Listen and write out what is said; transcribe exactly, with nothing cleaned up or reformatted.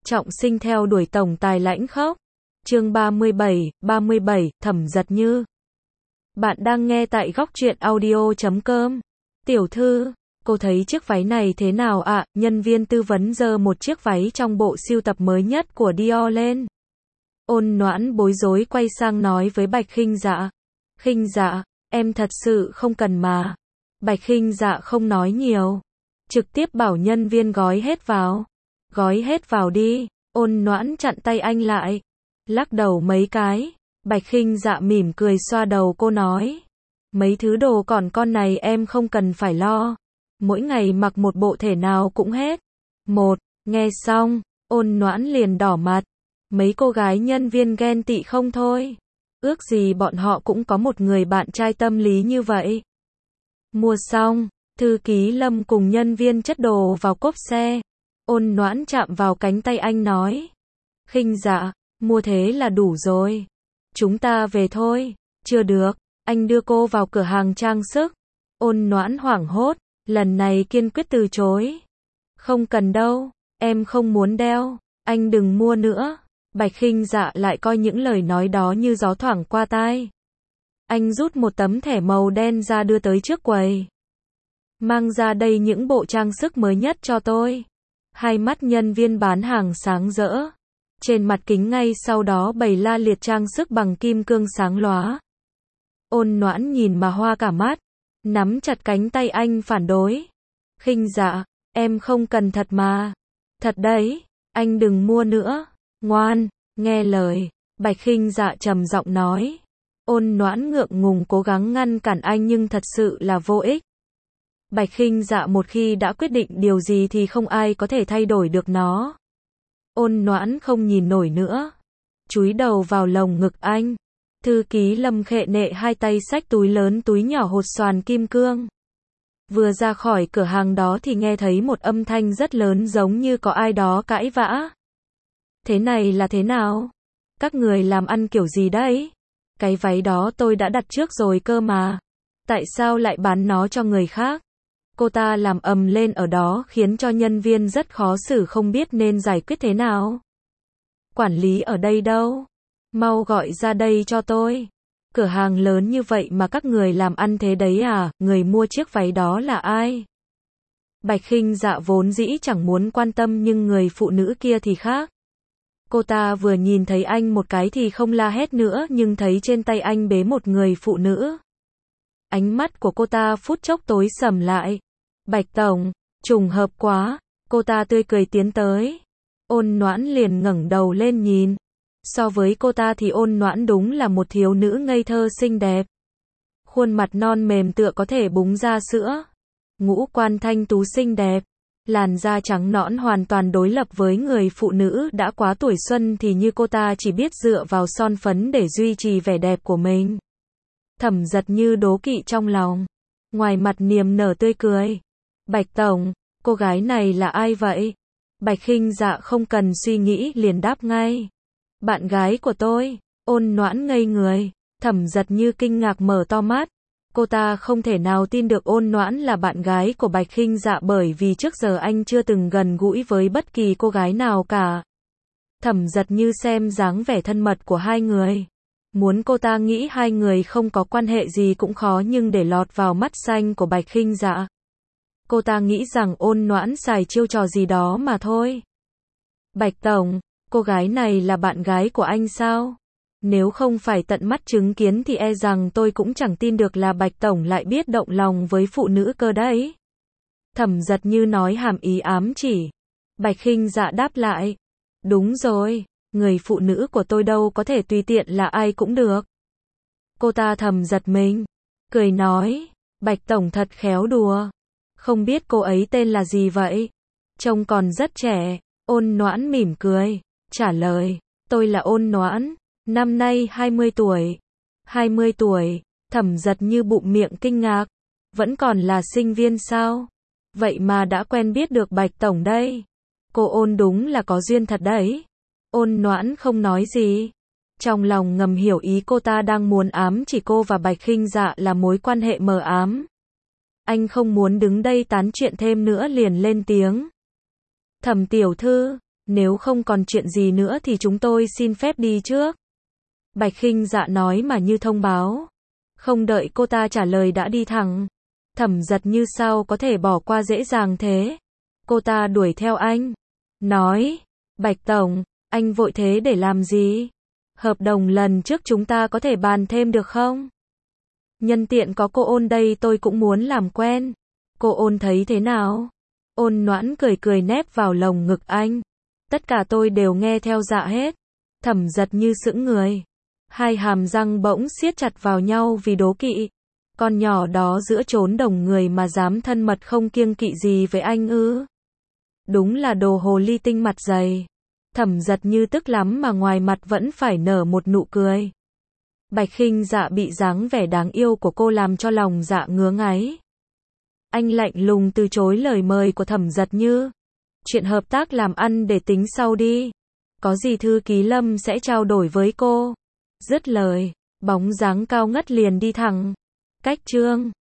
trọng sinh theo đuổi tổng tài lãnh khốc. Chương ba mươi bảy, ba mươi bảy, Thẩm Giật Như. Bạn đang nghe tại góc truyện audio chấm com. Tiểu thư, cô thấy chiếc váy này thế nào ạ? À? Nhân viên tư vấn giơ một chiếc váy trong bộ sưu tập mới nhất của Dior lên. Ôn Noãn bối rối quay sang nói với Bạch Khinh Dạ. Khinh Dạ, em thật sự không cần mà. Bạch Khinh Dạ không nói nhiều, trực tiếp bảo nhân viên gói hết vào. Gói hết vào đi. Ôn Noãn chặn tay anh lại, lắc đầu mấy cái. Bạch Khinh Dạ mỉm cười xoa đầu cô nói, mấy thứ đồ còn con này em không cần phải lo, mỗi ngày mặc một bộ thể nào cũng hết. Một, nghe xong, Ôn Noãn liền đỏ mặt. Mấy cô gái nhân viên ghen tị không thôi. Ước gì bọn họ cũng có một người bạn trai tâm lý như vậy. Mua xong, thư ký Lâm cùng nhân viên chất đồ vào cốp xe. Ôn Noãn chạm vào cánh tay anh nói, Khinh Dạ, mua thế là đủ rồi. Chúng ta về thôi. Chưa được, anh đưa cô vào cửa hàng trang sức. Ôn Noãn hoảng hốt, lần này kiên quyết từ chối. Không cần đâu, em không muốn đeo, anh đừng mua nữa. Bạch Khinh Dạ lại coi những lời nói đó như gió thoảng qua tai. Anh rút một tấm thẻ màu đen ra đưa tới trước quầy. Mang ra đây những bộ trang sức mới nhất cho tôi. Hai mắt nhân viên bán hàng sáng rỡ. Trên mặt kính ngay sau đó bày la liệt trang sức bằng kim cương sáng lóa. Ôn Noãn nhìn mà hoa cả mắt, nắm chặt cánh tay anh phản đối. Khinh Dạ, em không cần thật mà. Thật đấy, anh đừng mua nữa. Ngoan, nghe lời. Bạch Khinh Dạ trầm giọng nói. Ôn Noãn ngượng ngùng cố gắng ngăn cản anh nhưng thật sự là vô ích. Bạch Khinh Dạ một khi đã quyết định điều gì thì không ai có thể thay đổi được nó. Ôn Noãn không nhìn nổi nữa, chúi đầu vào lồng ngực anh. Thư ký Lâm khệ nệ hai tay xách túi lớn túi nhỏ hột xoàn kim cương. Vừa ra khỏi cửa hàng đó thì nghe thấy một âm thanh rất lớn giống như có ai đó cãi vã. Thế này là thế nào? Các người làm ăn kiểu gì đấy? Cái váy đó tôi đã đặt trước rồi cơ mà. Tại sao lại bán nó cho người khác? Cô ta làm ầm lên ở đó khiến cho nhân viên rất khó xử không biết nên giải quyết thế nào. Quản lý ở đây đâu? Mau gọi ra đây cho tôi. Cửa hàng lớn như vậy mà các người làm ăn thế đấy à? Người mua chiếc váy đó là ai? Bạch Khinh Dạ vốn dĩ chẳng muốn quan tâm nhưng người phụ nữ kia thì khác. Cô ta vừa nhìn thấy anh một cái thì không la hét nữa nhưng thấy trên tay anh bế một người phụ nữ. Ánh mắt của cô ta phút chốc tối sầm lại. Bạch tổng, trùng hợp quá. Cô ta tươi cười tiến tới. Ôn Noãn liền ngẩng đầu lên nhìn. So với cô ta thì Ôn Noãn đúng là một thiếu nữ ngây thơ xinh đẹp. Khuôn mặt non mềm tựa có thể búng ra sữa. Ngũ quan thanh tú xinh đẹp. Làn da trắng nõn hoàn toàn đối lập với người phụ nữ đã quá tuổi xuân thì như cô ta chỉ biết dựa vào son phấn để duy trì vẻ đẹp của mình. Thẩm Giật Như đố kỵ trong lòng. Ngoài mặt niềm nở tươi cười. Bạch tổng, cô gái này là ai vậy? Bạch Khinh Dạ không cần suy nghĩ liền đáp ngay. Bạn gái của tôi. Ôn Noãn ngây người. Thẩm Giật Như kinh ngạc mở to mắt. Cô ta không thể nào tin được Ôn Noãn là bạn gái của Bạch Khinh Dạ bởi vì trước giờ anh chưa từng gần gũi với bất kỳ cô gái nào cả. Thẩm Giật Như xem dáng vẻ thân mật của hai người. Muốn cô ta nghĩ hai người không có quan hệ gì cũng khó nhưng để lọt vào mắt xanh của Bạch Khinh Dạ. Cô ta nghĩ rằng Ôn Noãn xài chiêu trò gì đó mà thôi. Bạch tổng, cô gái này là bạn gái của anh sao? Nếu không phải tận mắt chứng kiến thì e rằng tôi cũng chẳng tin được là Bạch tổng lại biết động lòng với phụ nữ cơ đấy. Thẩm Giật Như nói hàm ý ám chỉ. Bạch Khinh Dạ đáp lại. Đúng rồi, người phụ nữ của tôi đâu có thể tùy tiện là ai cũng được. Cô ta thầm giật mình, cười nói, Bạch tổng thật khéo đùa. Không biết cô ấy tên là gì vậy? Trông còn rất trẻ. Ôn Noãn mỉm cười, trả lời, tôi là Ôn Noãn, năm nay hai mươi tuổi. hai mươi tuổi, Thẩm Giật Như bụng miệng kinh ngạc, vẫn còn là sinh viên sao? Vậy mà đã quen biết được Bạch tổng đây. Cô Ôn đúng là có duyên thật đấy. Ôn Noãn không nói gì. Trong lòng ngầm hiểu ý cô ta đang muốn ám chỉ cô và Bạch Khinh Dạ là mối quan hệ mờ ám. Anh không muốn đứng đây tán chuyện thêm nữa liền lên tiếng. Thẩm tiểu thư, Nếu không còn chuyện gì nữa thì chúng tôi xin phép đi trước. Bạch Khinh Dạ nói mà như thông báo. Không đợi cô ta trả lời đã đi thẳng. Thẩm Giật Như sao có thể bỏ qua dễ dàng thế. Cô ta đuổi theo anh. Nói, Bạch Tổng, anh vội thế để làm gì? Hợp đồng lần trước chúng ta có thể bàn thêm được không? Nhân tiện có cô Ôn đây tôi cũng muốn làm quen. Cô Ôn thấy thế nào? Ôn Noãn cười cười nép vào lồng ngực anh. Tất cả tôi đều nghe theo dạ hết. Thẩm Giật Như sững người. Hai hàm răng bỗng siết chặt vào nhau vì đố kỵ. Con nhỏ đó giữa chốn đồng người mà dám thân mật không kiêng kỵ gì với anh ư? Đúng là đồ hồ ly tinh mặt dày. Thẩm Giật Như tức lắm mà ngoài mặt vẫn phải nở một nụ cười. Bạch Khinh Dạ bị dáng vẻ đáng yêu của cô làm cho lòng dạ ngứa ngáy. Anh lạnh lùng từ chối lời mời của Thẩm Giật Như. Chuyện hợp tác làm ăn để tính sau đi. Có gì thư ký Lâm sẽ trao đổi với cô. Dứt lời, bóng dáng cao ngất liền đi thẳng. Cách chương